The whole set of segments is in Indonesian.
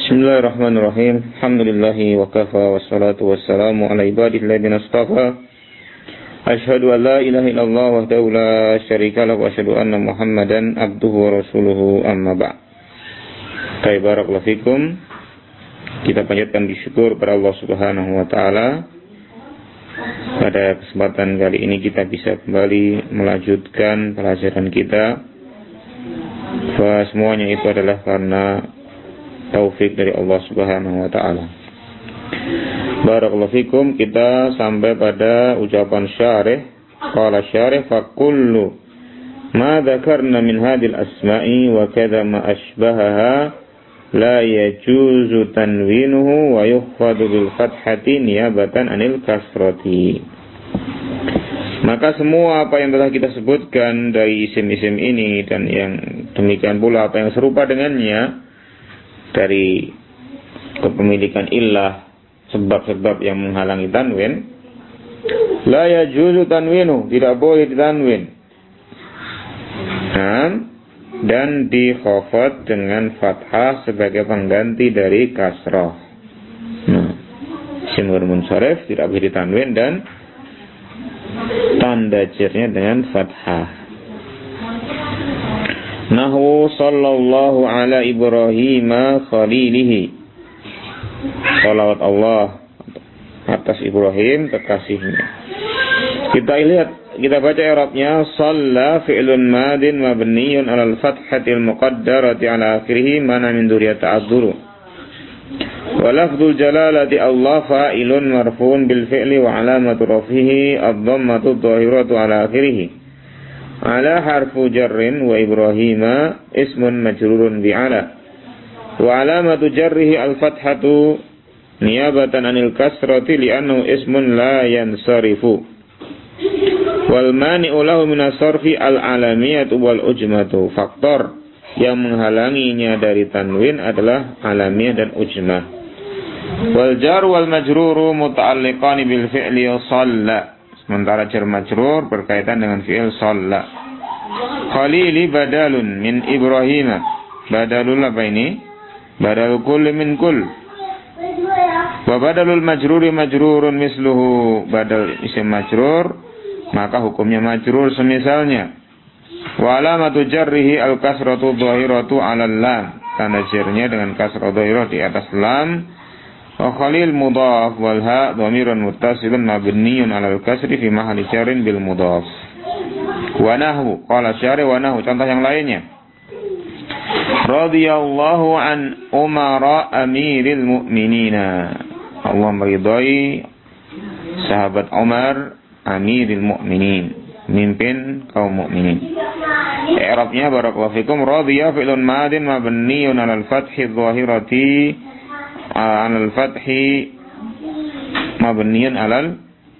Bismillahirrahmanirrahim. Alhamdulillahi wa kafa wassalatu wassalamu ala ibadilladzina istafa. Asyhadu an la ilaha illallah wahdahu la syarika lahu wa asyhadu anna Muhammadan abduhu wa rasuluhu amma ba'd. Barakallahu fikum. Kita panjatkan syukur kepada Allah Subhanahu wa taala. Pada kesempatan kali ini kita bisa kembali melanjutkan pelajaran kita. Bahwa semuanya itu adalah karena taufik dari Allah Subhanahu wa taala. Barakallahu fikum, kita sampai pada ucapan syarih. Qala syarih fa kullu ma dzakarna min hadhil asma'i wa kadza ma ashbahaha la yajuzu tanwinuhu wa yukhfadu bil fathati niyabatan anil kasrati. Maka semua apa yang telah kita sebutkan dari isim-isim ini dan yang demikian pula apa yang serupa dengannya dari kepemilikan illah, sebab-sebab yang menghalangi tanwin, la yajuzu tanwinu, tidak boleh ditanwin, dan dikhafad dengan fathah sebagai pengganti dari kasrah. Isim munsharif tidak boleh ditanwin dan tanda jernya dengan fathah. Nahu sallallahu ala Ibrahim khalilihi. Salawat Allah atas Ibrahim kekasihnya. Kita baca i'rabnya. Shalla fi'lun madin mabniyun 'alal fathatil muqaddarati 'ala akhirih mana min dzurriyyati ta'adzuru. Wa lafdzul jalalati Allah fa'ilun marfu'un bil fi'li wa 'alamatu raf'ihi ad-dhammatu adh-dhahiratu 'ala akhirih. Ala harfu jarrin wa Ibrahima ismun majrurun bi'ala wa alamatu jarrihi al-fathatu niyabatan anil kasrati li'annahu ismun la yansarifu wal mani'u lahu minas sarfi al-alamiyatu wal ujmatu. Faktor yang menghalanginya dari tanwin adalah alamiyah dan ujmah. Wal jar wal majruru muta'alliqani bil fi'li shalla. Sementara jar majrur berkaitan dengan fi'il shalla. Khalili badalun min Ibrahim. Badalul apa ini? Badalul kulli min kull. Wa badalul majruri majrurun misluhu. Badal isim majrur, maka hukumnya majrur semisalnya. Wa alamatu jarrihi al-kasratu dhahiratu 'alal lam. Tanda jarnya dengan kasrah dhahirah di atas lam. Wa khalil mudhaf wal ha dhamirun muttasilun mabniyun 'alal kasri fi mahalli jarrin bil mudhaf. Wa nahwu qala syari wa nahwu, contoh yang lainnya. Radhiyallahu an umara amiril mu'minina. Allah meridai sahabat Umar amiril mu'minin, pemimpin kaum mukminin. I'rabnya barakallahu fikum. Radhiya fi'lun madin mabniyun 'alal fathi dhahirati alal fathi mabniyan alal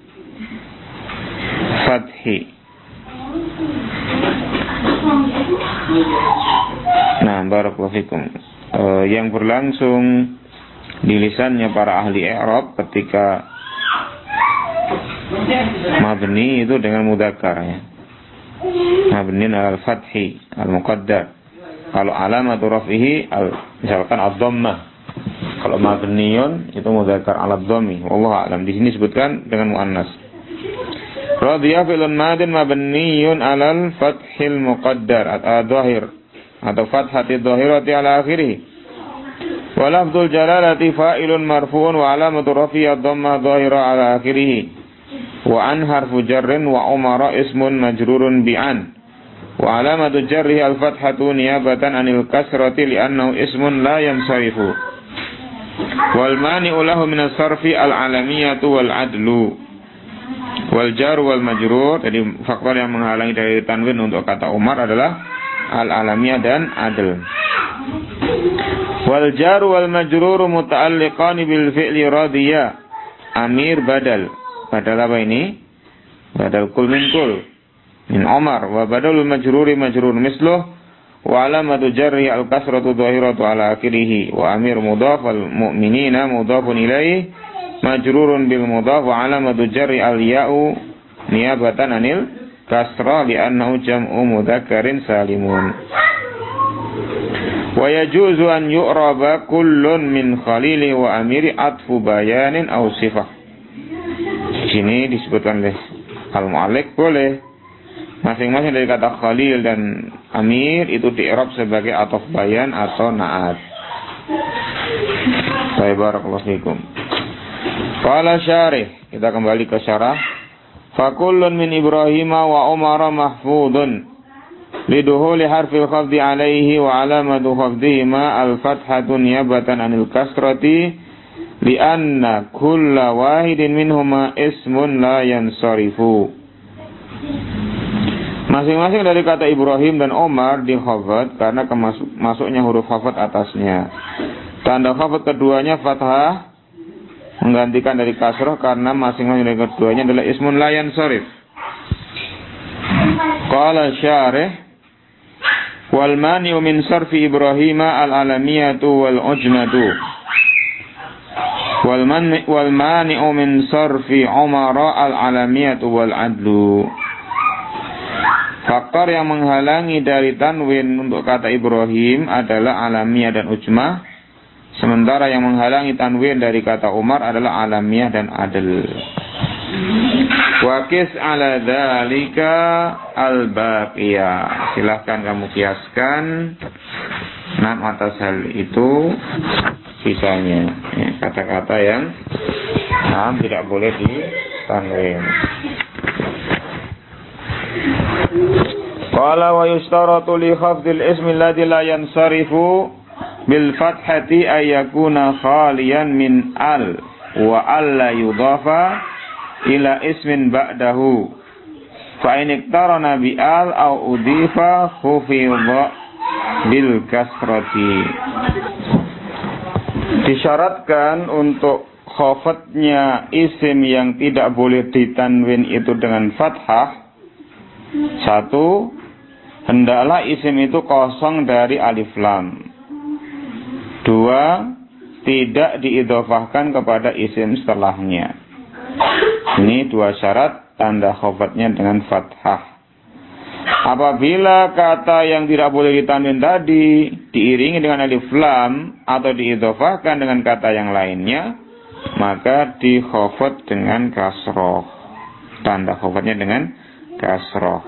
fathi. Nah, barakallahu fikum. Yang berlangsung di lisannya para ahli i'rab ketika mabni itu dengan mudzakkar ya. Mabniyan alal fathi al muqaddar. Kalau alamatu raf'ihi misalkan ad-dhammah. Kalau mabniyun itu mudzakkar 'ala dhammi. Wallahu a'lam. Di sini disebutkan dengan muannas. Radhiya fi'lun madin mabniyun 'alal fathil muqaddar ad-dhahir atau fathati dhahirati 'ala akhirih. Wa lafdzul jalalati fa'ilun marfu'un wa 'alamatu raf'i ad-dhammah dhahira 'ala akhirih. Wa an harfu jarrin wa umara ismun majrurun bi'an. Wa 'alamatu jarrihi al-fathatu niyabatan 'anil kasrati li'annahu ismun la yansarifu. Wal mani'u lahu minas sarfi al-alamiyatu wal adlu. Wal jar wal majrur, jadi faktor yang menghalangi dari tanwin untuk kata Umar adalah al-alamiyah dan adl. Wal jar wal majrur muta'alliqani bil fi'li radiya. Amir badal. Badal apa ini? Badal kul min kul min Umar. Wa badalul majruri majrur misluh. Wa alamatu jarri al-kasratu dhahiratu 'ala akhirih. Wa amir mudhaf wal mu'minina mudhafun ilaihi majrurun bil mudhaf wa alamatu jarri al-ya'u niyabatan anil kasra li'annahu jam'u mudzakkarin salimun. Wa yajuzu an yu'raba kullun min khalili wa amiri atfu bayanin aw sifah. Di sini disebutkan oleh al-mu'alliq boleh masing-masing dari kata khalil dan amir itu di-i'rab sebagai ataf bayan atau na'at. Barakallahu fikum. Qala syarih, kita kembali ke syarah. Fa kullun min Ibrahim wa Umar mahfudun liduhuli harfil khafdi alaihi wa alamatu khafdihima al-fathatu niyabatan anil kasrati lianna kulla wahidin minhuma ismun la yansarifu. Masing-masing dari kata Ibrahim dan Omar di khafad karena masuknya huruf khafad atasnya. Tanda khafad keduanya fathah menggantikan dari kasrah karena masing-masing dari keduanya adalah ismun la yansarif. Qala syarih wal mani'u min sarfi Ibrahim al-alamiyatu wal ujmatu wal mani'u min sarfi Umar al-alamiyatu wal adlu. Faktor yang menghalangi dari tanwin untuk kata Ibrahim adalah alamiyah dan ujmah, sementara yang menghalangi tanwin dari kata Umar adalah alamiyah dan adl. Wakis ala dzalika al-baqiyah. Silahkan kamu kiaskan atas hal itu sisanya, kata-kata yang tidak boleh ditanwin. Qala wa yustaratu li khafdil ismi alladhi la yansarifu bil fathati ayyakuna khaliyan min al wa alla yudafa ila ismin ba'dahu fa in iktarana bi al aw udifa khufidha bil kasrati. Disyaratkan untuk khafadnya isim yang tidak boleh ditanwin itu dengan fathah. Satu, hendaklah isim itu kosong dari alif lam. Dua, tidak diidhofahkan kepada isim setelahnya. Ini dua syarat tanda khafadnya dengan fathah. Apabila kata yang tidak boleh ditanwin tadi diiringi dengan alif lam atau diidhofahkan dengan kata yang lainnya, maka dikhafad dengan kasroh. Tanda khafadnya dengan kasroh.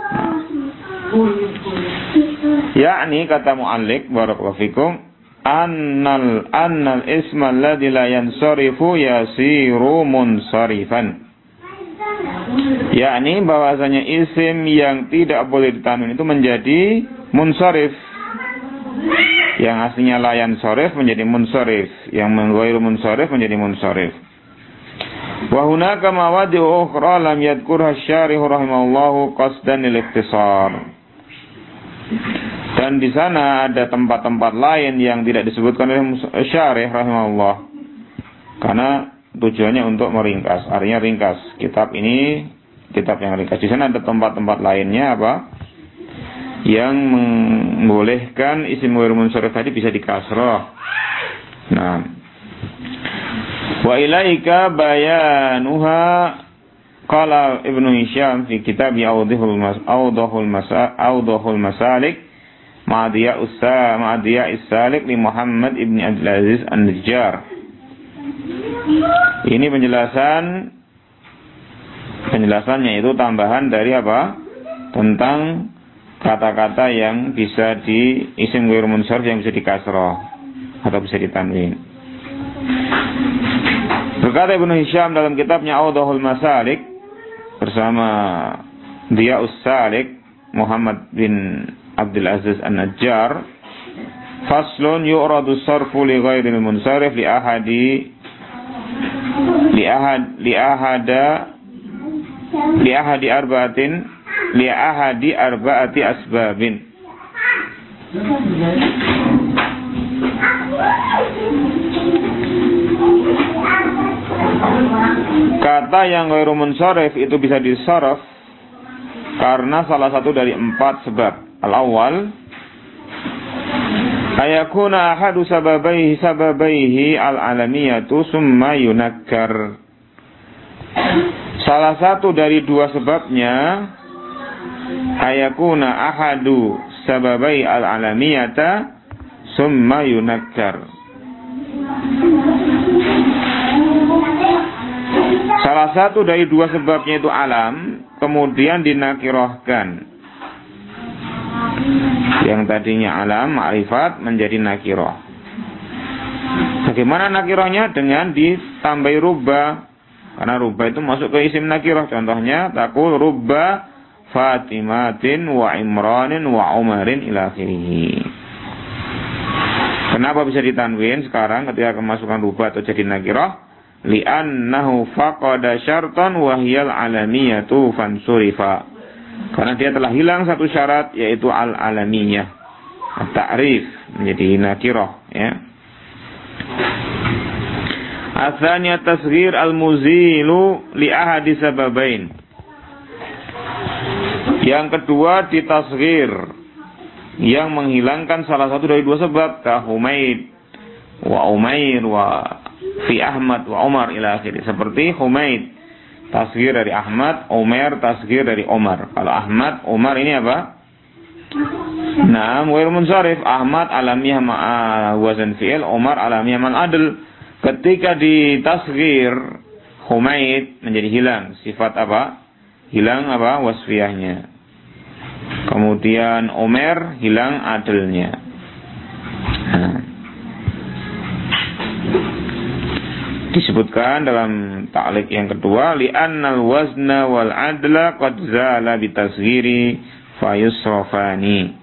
Yakni kata mu'alliq barakallahu fikum annal isma alladhi la yansarifu yasiru munsarifan. Yakni bahwasanya isim yang tidak boleh ditanwin itu menjadi munsarif. Yang aslinya la yansarif menjadi munsarif, yang ghairu munsarif menjadi munsarif. Wa hunaka mawadi'u ukhra lam yadhkurha asy-syarih rahimahullahu qasdan lil ikhtisar. Dan di sana ada tempat-tempat lain yang tidak disebutkan oleh syarih rahimahullah karena tujuannya untuk meringkas, artinya ringkas. Kitab ini kitab yang ringkas. Di sana ada tempat-tempat lainnya yang membolehkan isim ghairu munsharif tadi bisa dikasrah. Nah, wa ilaika bayanuha qala Ibnu Hisham fi kitab Awdahul Masalik Ma'diya Salik li Muhammad ibn Abdul Aziz An-Najjar. Ini penjelasannya itu tambahan dari tentang kata-kata yang bisa di isim ghairu munsharif yang bisa dikasrah atau bisa ditanwin. Berkata Ibnu Hisham dalam kitabnya Awdahul Masalik bersama Diya'us Salik Muhammad bin Abdul Aziz An-Najjar, faslun yu'radu sarfu li ghairil munsharif li ahadi arba'ati asbabin. Kata yang ghairu munsharif itu bisa disaraf karena salah satu dari 4 sebab. Al-awwal ayakuna ahadu sababaihi al-alamiyatu summa yunakkar. Salah satu dari 2 sebabnya ayakuna ahadu sababai al-alamiyata summa yunakkar. Salah satu dari dua sebabnya itu alam, kemudian dinakirohkan. Yang tadinya alam, ma'rifat, menjadi nakiroh. Bagaimana nakirohnya? Dengan ditambahi rubba. Karena rubba itu masuk ke isim nakiroh. Contohnya, takul rubba Fatimatin wa Imranin wa Umarin ila akhirih. Kenapa bisa ditanwin sekarang ketika kemasukan rubba atau jadi nakiroh? Li'annahu faqada syartan wahyal alamiyatu fansurifa. Karena dia telah hilang satu syarat, yaitu al-alamiyah, at-ta'rif, menjadi nakirah, ya. Atsaniya tasghir al-muzilu li ahadi sababain. Yang kedua ditasghir, yang menghilangkan salah satu dari dua sebab, ka Humaid wa Umair wa fi Ahmad wa Umar ila akhirih. Seperti Humaid, tasghir dari Ahmad, Umar tasghir dari Umar. Kalau Ahmad, Umar ini apa? Naam, ghair munsharif. Ahmad alamiah ma'a wazan fi'il, Umar alamiah mal adl. Ketika ditasghir Humaid menjadi hilang sifat apa? Hilang apa? Wasfiyahnya. Kemudian Umar hilang adlnya. Disebutkan dalam ta'liq yang kedua, li'annal wazna wal adla qad zala bitasghiri fayusrafani.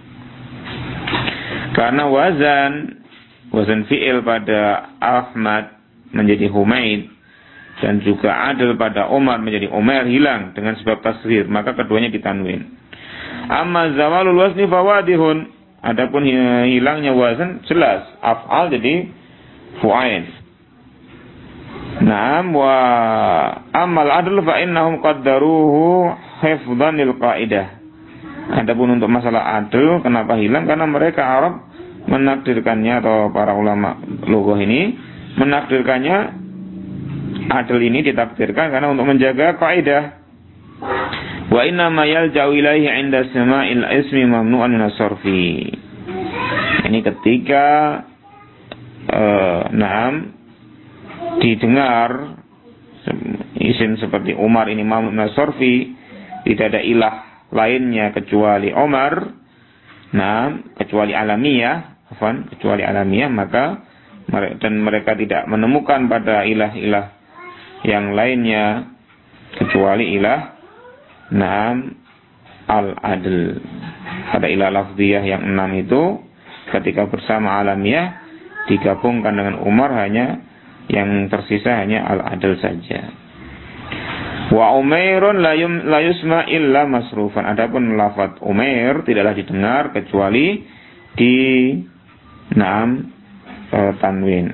Karena wazan fi'il pada Ahmad menjadi Humaid dan juga adl pada Umar menjadi Umar hilang dengan sebab tasghir, maka keduanya ditanwin. Amma zawalul wazni fawadihun. Adapun hilangnya wazan jelas, af'al jadi fu'ail. Naam, wa amal adl fa innahum qaddaruhu hifdhan lil qaidah. Adapun untuk masalah adl, kenapa hilang? Karena mereka Arab menakdirkannya, atau para ulama lughah ini menakdirkannya, adl ini ditakdirkan karena untuk menjaga kaidah. Wa inna ma yalja'u ilaihi 'inda sama'il ismi mamnu'an min as-sarfi. Ini ketika didengar isim seperti Umar ini mamnu' min as-sarfi, tidak ada ilah lainnya kecuali Umar, kecuali alamiah, maka dan mereka tidak menemukan pada ilah-ilah yang lainnya kecuali ilah al-adl. Pada ilah lafziyah yang 6 itu ketika bersama alamiah digabungkan dengan Umar, hanya yang tersisa hanya al-adl saja. Wa Umairun la yusma illa masrufan. Adapun lafaz Umair tidaklah didengar kecuali di tanwin.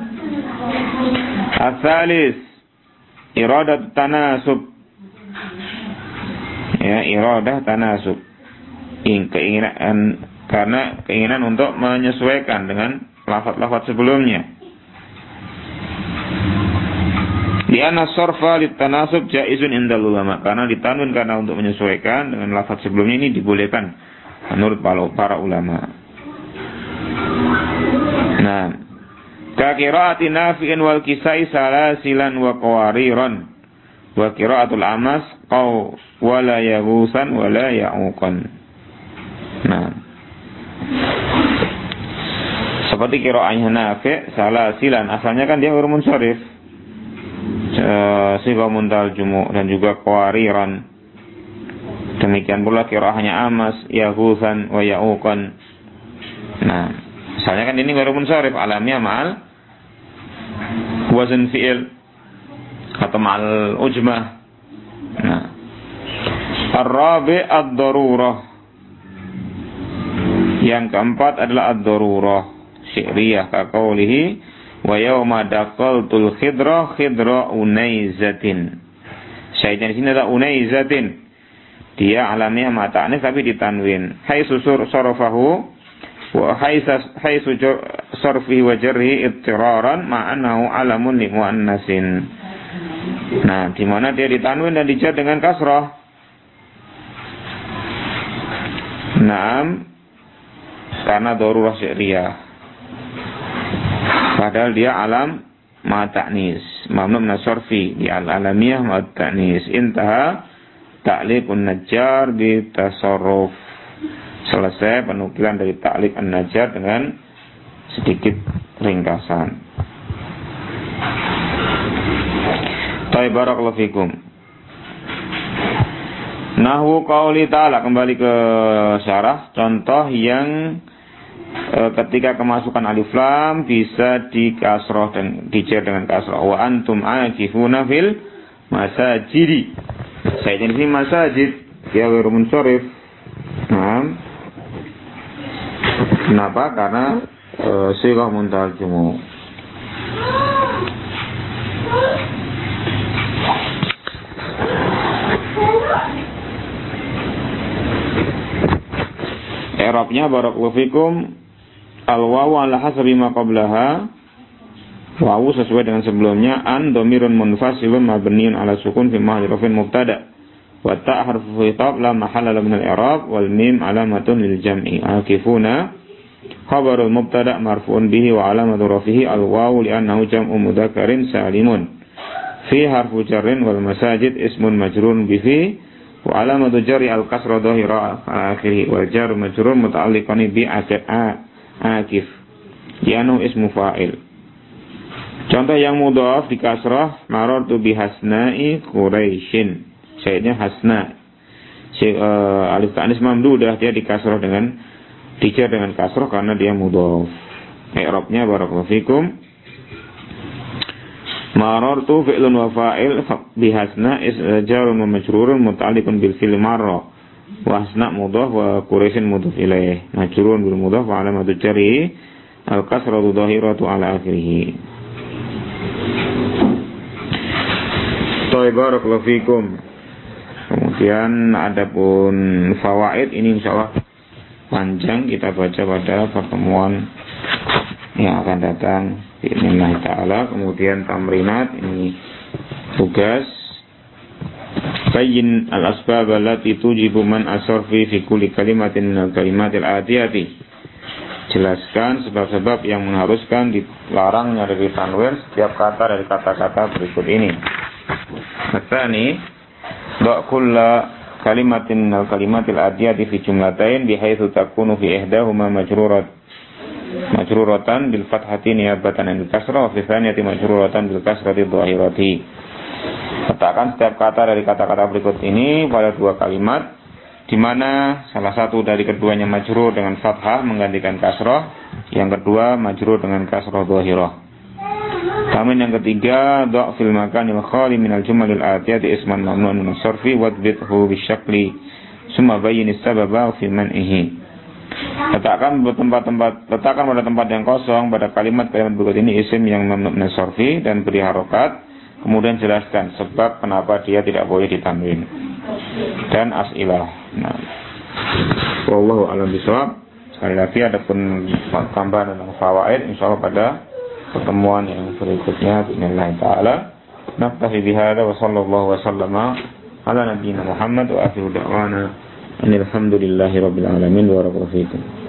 Atsalis iradat tanasub. Ya, iradah tanasub. Keinginan, karena keinginan untuk menyesuaikan dengan lafaz-lafaz sebelumnya. Li'anna sarfa litanasub jaizun indal ulama. Karena ditanwin karena untuk menyesuaikan dengan lafaz sebelumnya, ini dibolehkan menurut para ulama. Ka qiraati Nafi'in wal Kisai salasilan wa qawariran wa qiraatul Amas qaw wala yaghusan wala ya'uqan. Seperti qiraahnya Nafi' salasilan, asalnya kan dia huruf munsharif, sighah muntal jumu', dan juga qawariran. Demikian pula qiraahnya Amas yaghusan wa ya'uqan. Misalnya kan ini huruf munsharif, alamnya ma'al wazn fi'il atau ma'al ujmah. Ar-rabi' ad-darurah. Yang keempat adalah ad-darurah syi'riyah, ka qawlihi wa yawma daqaltul khidra unaizatin. Syahidnya di sini adalah unaizatin. Dia alamnya mata'anis tapi ditanwin. Haitsu sarafahu wa haitsu sarfi wa jarhi ittiraran ma'anahu alamun li muannasin. Di mana dia ditanwin dan dijar dengan kasrah. karena darurah syi'riyah. Padahal dia alam ma ta'nis, mamnu min as-sarfi, di al-alamiyah ma ta'nis. Intaha ta'liqun Najjar bi tasarruf. Selesai penukilan dari ta'liq an-Najjar dengan sedikit ringkasan. Barakallahu fikum. Nahwu qauli ta'ala, kembali ke syarah. Contoh yang ketika kemasukan alif lam bisa dikasroh dan dijer dengan kasroh. Wa antum akifuna fil masajidi. Saya di sini masajid ya ghairu munsharif. Nah, kenapa? Karena sighah muntahal jumu'. I'rabnya barakallahu fikum, al-wawu ala hasabi ma qablaha, wawu sesuai dengan sebelumnya, an dhamirun munfasilun mabniun ala sukun fi mahalli raf'in mubtada, wa ta' harfu khitab la mahalla lahu min al-i'rab, wal mim alamatun lil jam'i. Akifuna khabarul mubtada marfu'un bihi wa alamatu rafihi al-wawu li'annahu jam'u mudzakkharin salimun. Fi harfu jarrin wal masajid ismun majrurun bihi wa alamatu jarri al-kasra dhahira ala akhirih, wal jar majrur muta'alliqan bi akif yanu ismu fa'il. Contoh yang mudhaf di kasrah, marartu bi hasna'i quraisyin. Sayyidnya hasna. Alif ta'nis mamdudah, dia di kasrah dengan dijar dengan kasrah karena dia mudhaf. I'rabnya barakallahu fikum, marartu fi'lun wa fa'il bihasna jarun wa majrurun muta'alliqun bil fi'l marra wa hasna mudhaf wa quraisyin mudhaf ilaih majrurun bil mudhaf wa alamatu jarri al kasratu dhahiratu ala akhirih. Barakallahu fikum. Kemudian adapun fawaid ini insyaallah panjang kita baca pada pertemuan yang akan datang bi'idznillah ta'ala. Kemudian tamrinat, ini tugas. Bayyin al-asbab allati tujibu man asarfi fi kulli kalimatin min al-kalimatil atiyati. Jelaskan sebab-sebab yang mengharuskan dilarangnya dari tanwin setiap kata dari kata-kata berikut ini. Matsani, da' kulla kalimatin min al-kalimatil atiyati fi jumlatain bihaitsu takunu fi ihdahuma majruratan bil fathati niyabatan anil kasrah wa fi tsaniyati majruratan bil kasrati dhahirati. Letakkan setiap kata dari kata-kata berikut ini pada dua kalimat di mana salah satu dari keduanya majrur dengan fathah menggantikan kasrah, yang kedua majrur dengan kasrah dhahirah. Tamin yang ketiga, da' fil makanil khali minal jumalil atiyati isman mamnun min as-sarfi wadbithu bisyakli summa bayyin as-sababa fi man'ihi. Letakkan pada tempat yang kosong pada kalimat-kalimat berikut ini isim yang mamnu' min as-sarfi dan beri harokat, kemudian jelaskan sebab kenapa dia tidak boleh ditanwin dan as'ilah. Nah, wallahu a'lam bishawab. Sekali lagi adapun tambahan tentang fawaid insyaallah pada pertemuan yang berikutnya bi'idznillah ta'ala. Naktafi bihadza wa sallallahu wa sallama ala nabiyyina Muhammad wa akhiru da'wana alhamdulillahi rabbil alamin wa barakallahu fiikum.